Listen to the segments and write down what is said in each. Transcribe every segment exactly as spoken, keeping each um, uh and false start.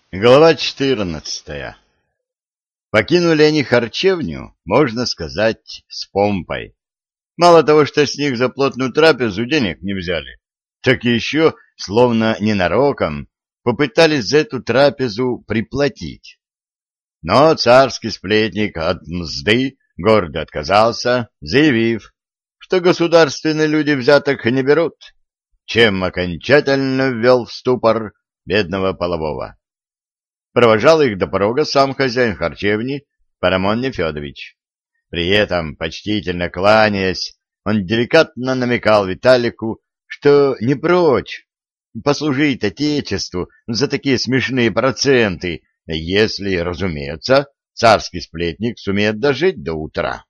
Глава четырнадцатая. Покинули они харчевню, можно сказать, с помпой. Мало того, что с них за плотную трапезу денег не взяли, так еще, словно ненароком, попытались за эту трапезу приплатить. Но царский сплетник от мзды гордо отказался, заявив, что государственные люди взяток не берут, чем окончательно ввел в ступор бедного полового. Провожал их до порога сам хозяин харчевни Парамон Нефедович. При этом, почтительно кланяясь, он деликатно намекал Виталику, что не прочь послужить отечеству за такие смешные проценты, если, разумеется, царский сплетник сумеет дожить до утра.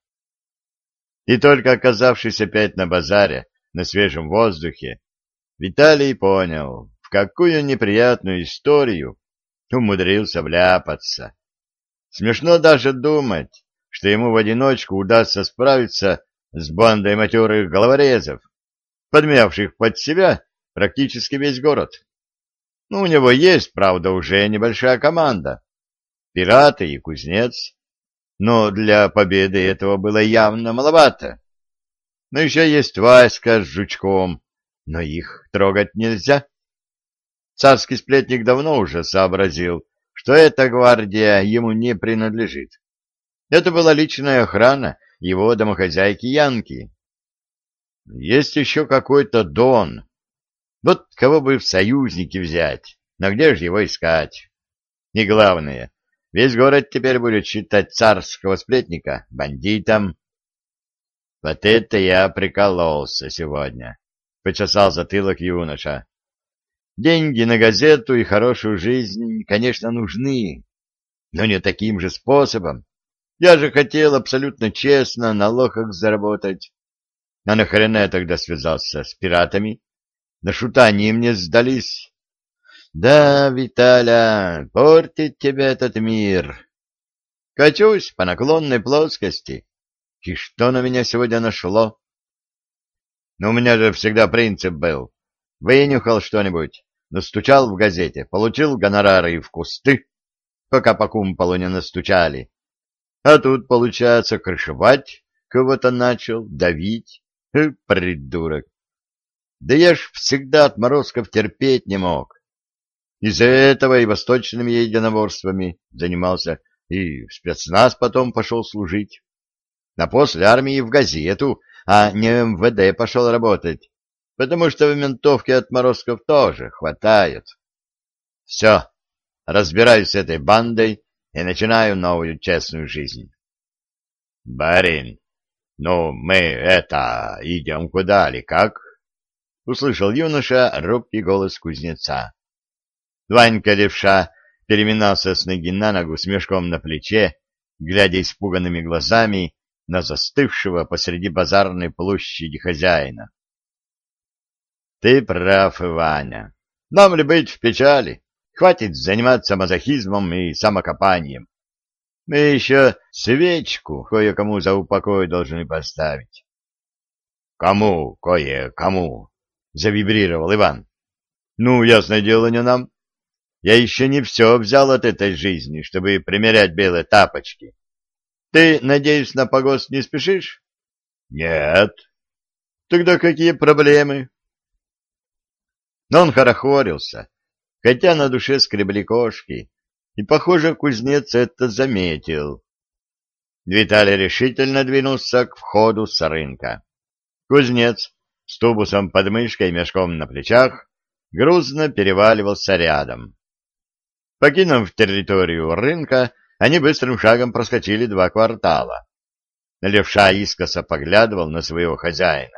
И только оказавшись опять на базаре, на свежем воздухе, Виталий понял, в какую неприятную историю умудрился вляпаться. Смешно даже думать, что ему в одиночку удастся справиться с бандой матерых головорезов, подмявших под себя практически весь город. Ну, у него есть, правда, уже небольшая команда, пираты и кузнец, но для победы этого было явно маловато. Но еще есть Васька с Жучком, но их трогать нельзя. Царский сплетник давно уже сообразил, что эта гвардия ему не принадлежит. Это была личная охрана его домохозяйки Янки. Есть еще какой-то Дон. Вот кого бы в союзники взять, но где же его искать? И главное, весь город теперь будет считать царского сплетника бандитом. Вот это я прикололся сегодня, — почесал затылок юноша. Деньги на газету и хорошую жизнь, конечно, нужны, но не таким же способом. Я же хотел абсолютно честно на лохах заработать. А нахрена я тогда связался с пиратами? На шута они мне сдались. Да, Виталя, портит тебя этот мир. Качусь по наклонной плоскости. И что на меня сегодня нашло? Но у меня же всегда принцип был. Вынюхал что-нибудь, настучал в газете, получил гонорары и в кусты, пока по кумполу не настучали. А тут, получается, крышевать кого-то начал, давить. Э, придурок. Да я ж всегда отморозков терпеть не мог. Из-за этого и восточными единоборствами занимался, и в спецназ потом пошел служить. А после армии в газету, а не эм вэ дэ пошел работать, потому что в ментовке отморозков тоже хватает. Все, разбираюсь с этой бандой и начинаю новую честную жизнь. — Барин, ну мы это, идем куда ли, как? — услышал юноша робкий голос кузнеца. Ванька Левша переминался с ноги на ногу с мешком на плече, глядя испуганными глазами на застывшего посреди базарной площади хозяина. — Ты прав, Ваня. Нам ли быть в печали? Хватит заниматься мазохизмом и самокопанием. Мы еще свечку кое-кому за упокой должны поставить. — Кому кое-кому? — завибрировал Иван. — Ну, ясное дело, не нам. Я еще не все взял от этой жизни, чтобы примерять белые тапочки. Ты, надеюсь, на погост не спешишь? — Нет. — Тогда какие проблемы? Но он хорохорился, хотя на душе скребли кошки, и, похоже, кузнец это заметил. Виталий решительно двинулся к входу с рынка. Кузнец с тубусом под мышкой и мешком на плечах грузно переваливался рядом. Покинув территорию рынка, они быстрым шагом проскочили два квартала. Левша искоса поглядывал на своего хозяина.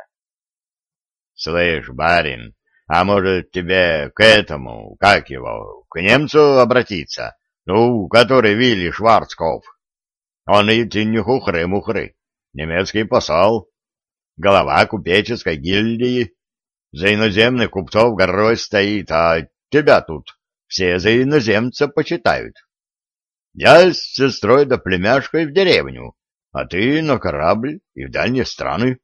— Слышь, барин, а может тебе к этому, как его, к немцу обратиться, ну, который Вилли Шварцкопф? Он ведь не хухры-мухры, немецкий посол, голова купеческой гильдии, за иноземных купцов горой стоит, а тебя тут все за иноземца почитают. Я с сестрой да племяшкой в деревню, а ты на корабль и в дальние страны.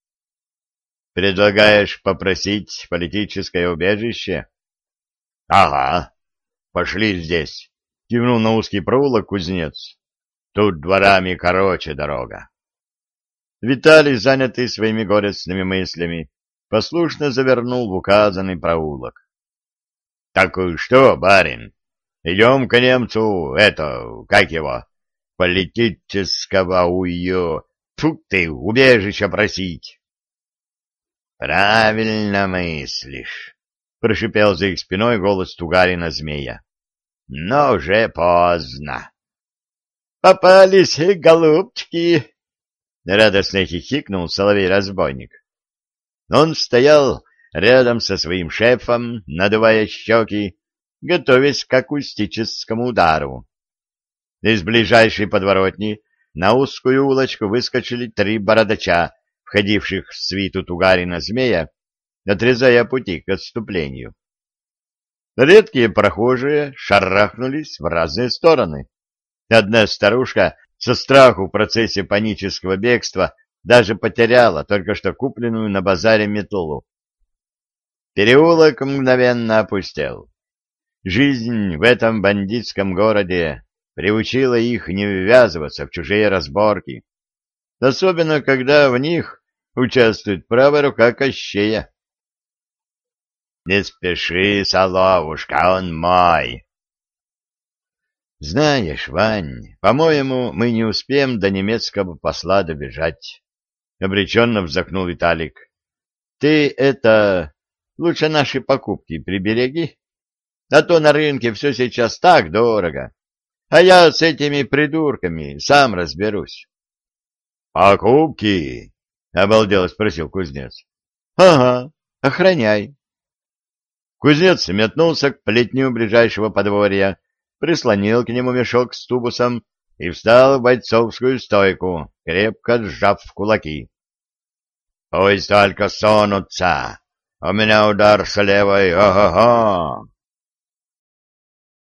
Предлагаешь попросить политическое убежище? Ага, пошли здесь, кивнул на узкий проулок кузнец. Тут дворами короче дорога. Виталий, занятый своими горестными мыслями, послушно завернул в указанный проулок. — Так что, барин, идем к немцу, это, как его, политического уё, фу ты, убежища просить. — Правильно мыслишь, — прошипел за их спиной голос Тугарина-змея. — Но уже поздно. — Попались, голубчики! — радостно хихикнул соловей-разбойник. Он стоял рядом со своим шефом, надувая щеки, готовясь к акустическому удару. Из ближайшей подворотни на узкую улочку выскочили три бородача, входивших в свиту Тугарина-змея, отрезая пути к отступлению. Редкие прохожие шарахнулись в разные стороны. Одна старушка со страху в процессе панического бегства даже потеряла только что купленную на базаре метлу. Переулок мгновенно опустел. Жизнь в этом бандитском городе приучила их не ввязываться в чужие разборки, особенно когда в них участвует правая рука Кощея. — Не спеши, соловушка, он мой. — Знаешь, Вань, по-моему, мы не успеем до немецкого посла добежать, — обреченно вздохнул Виталик. — Ты это... лучше наши покупки прибереги, а то на рынке все сейчас так дорого, а я с этими придурками сам разберусь. — Покупки? — обалдело спросил кузнец. — Ага, охраняй. Кузнец метнулся к плетню ближайшего подворья, прислонил к нему мешок с тубусом и встал в бойцовскую стойку, крепко сжав кулаки. — Пусть только сунутся, у меня удар с левой, ого-го!